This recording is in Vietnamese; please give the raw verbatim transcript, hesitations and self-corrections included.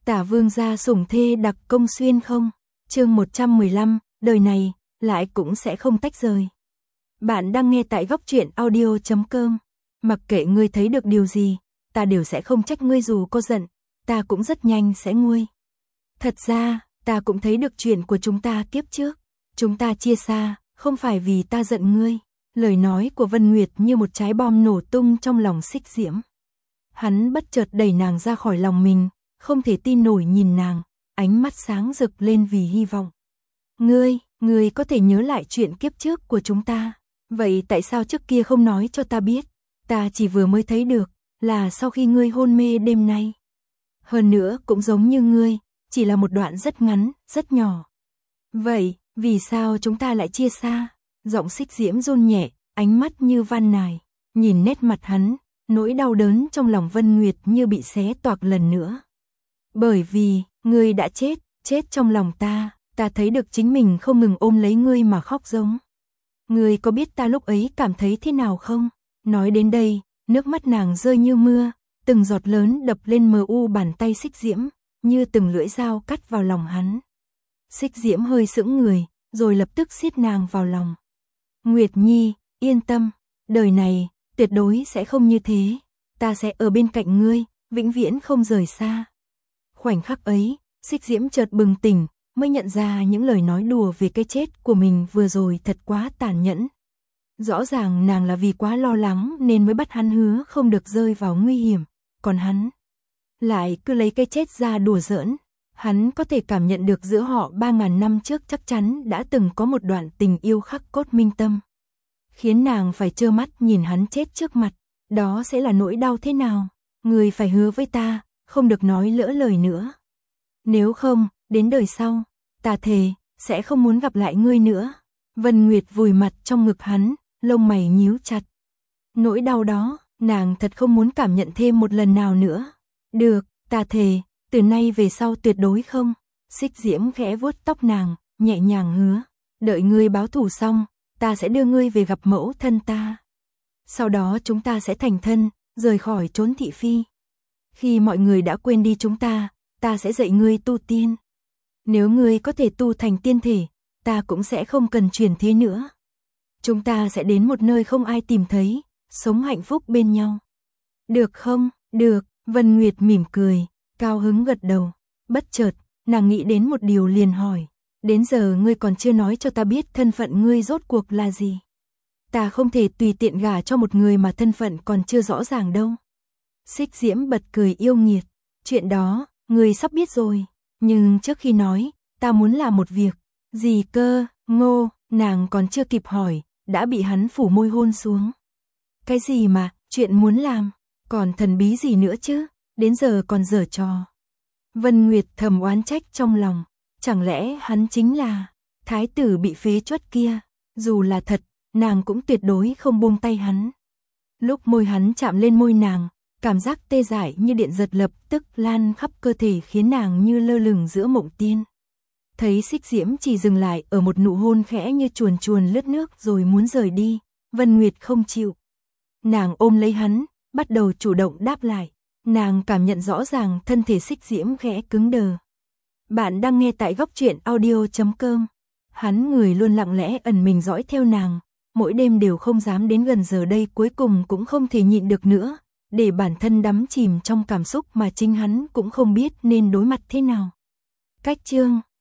Tả Vương gia sủng thê đặc công xuyên không? Chương một trăm mười lăm, đời này lại cũng sẽ không tách rời. Bạn đang nghe tại góc truyện audio chấm com. Mặc kệ ngươi thấy được điều gì, ta đều sẽ không trách ngươi dù có giận, ta cũng rất nhanh sẽ nguôi. Thật ra, ta cũng thấy được chuyện của chúng ta kiếp trước. Chúng ta chia xa, không phải vì ta giận ngươi. Lời nói của Vân Nguyệt như một trái bom nổ tung trong lòng Xích Diễm. Hắn bất chợt đẩy nàng ra khỏi lòng mình, không thể tin nổi nhìn nàng, ánh mắt sáng rực lên vì hy vọng. Ngươi, ngươi có thể nhớ lại chuyện kiếp trước của chúng ta, vậy tại sao trước kia không nói cho ta biết? Ta chỉ vừa mới thấy được, là sau khi ngươi hôn mê đêm nay. Hơn nữa cũng giống như ngươi, chỉ là một đoạn rất ngắn, rất nhỏ. Vậy, vì sao chúng ta lại chia xa? Giọng Xích Diễm run nhẹ, ánh mắt như van nài, nhìn nét mặt hắn, nỗi đau đớn trong lòng Vân Nguyệt như bị xé toạc lần nữa. Bởi vì, ngươi đã chết, chết trong lòng ta, ta thấy được chính mình không ngừng ôm lấy ngươi mà khóc giống. Ngươi có biết ta lúc ấy cảm thấy thế nào không? Nói đến đây, nước mắt nàng rơi như mưa, từng giọt lớn đập lên mờ u bàn tay Xích Diễm, như từng lưỡi dao cắt vào lòng hắn. Xích Diễm hơi sững người, rồi lập tức siết nàng vào lòng. Nguyệt Nhi, yên tâm, đời này, tuyệt đối sẽ không như thế, ta sẽ ở bên cạnh ngươi, vĩnh viễn không rời xa. Khoảnh khắc ấy, Xích Diễm chợt bừng tỉnh, mới nhận ra những lời nói đùa về cái chết của mình vừa rồi thật quá tàn nhẫn. Rõ ràng nàng là vì quá lo lắng nên mới bắt hắn hứa không được rơi vào nguy hiểm, còn hắn lại cứ lấy cái chết ra đùa giỡn. Hắn có thể cảm nhận được giữa họ ba ngàn năm trước chắc chắn đã từng có một đoạn tình yêu khắc cốt minh tâm. Khiến nàng phải trơ mắt nhìn hắn chết trước mặt, đó sẽ là nỗi đau thế nào? Ngươi phải hứa với ta, không được nói lỡ lời nữa. Nếu không, đến đời sau, ta thề, sẽ không muốn gặp lại ngươi nữa. Vân Nguyệt vùi mặt trong ngực hắn, lông mày nhíu chặt. Nỗi đau đó, nàng thật không muốn cảm nhận thêm một lần nào nữa. Được, ta thề, từ nay về sau tuyệt đối không. Xích Diễm khẽ vuốt tóc nàng, nhẹ nhàng hứa. Đợi ngươi báo thù xong, ta sẽ đưa ngươi về gặp mẫu thân ta. Sau đó chúng ta sẽ thành thân, rời khỏi trốn thị phi. Khi mọi người đã quên đi chúng ta, ta sẽ dạy ngươi tu tiên. Nếu ngươi có thể tu thành tiên thể, ta cũng sẽ không cần truyền thế nữa. Chúng ta sẽ đến một nơi không ai tìm thấy, sống hạnh phúc bên nhau. Được không? Được, Vân Nguyệt mỉm cười, cao hứng gật đầu. Bất chợt, nàng nghĩ đến một điều liền hỏi. Đến giờ ngươi còn chưa nói cho ta biết thân phận ngươi rốt cuộc là gì. Ta không thể tùy tiện gả cho một người mà thân phận còn chưa rõ ràng đâu. Xích Diễm bật cười yêu nghiệt. Chuyện đó, ngươi sắp biết rồi. Nhưng trước khi nói, ta muốn làm một việc. Gì cơ? Ngô, nàng còn chưa kịp hỏi, đã bị hắn phủ môi hôn xuống. Cái gì mà, chuyện muốn làm, còn thần bí gì nữa chứ, đến giờ còn giở trò. Vân Nguyệt thầm oán trách trong lòng, chẳng lẽ hắn chính là thái tử bị phế truất kia, dù là thật, nàng cũng tuyệt đối không buông tay hắn. Lúc môi hắn chạm lên môi nàng, cảm giác tê dại như điện giật lập tức lan khắp cơ thể khiến nàng như lơ lửng giữa mộng tiên. Thấy Xích Diễm chỉ dừng lại ở một nụ hôn khẽ như chuồn chuồn lướt nước rồi muốn rời đi, Vân Nguyệt không chịu. Nàng ôm lấy hắn, bắt đầu chủ động đáp lại. Nàng cảm nhận rõ ràng thân thể Xích Diễm khẽ cứng đờ. Bạn đang nghe tại góc truyện audio chấm com. Hắn người luôn lặng lẽ ẩn mình dõi theo nàng, mỗi đêm đều không dám đến gần, giờ đây cuối cùng cũng không thể nhịn được nữa, để bản thân đắm chìm trong cảm xúc mà chính hắn cũng không biết nên đối mặt thế nào. Cách chương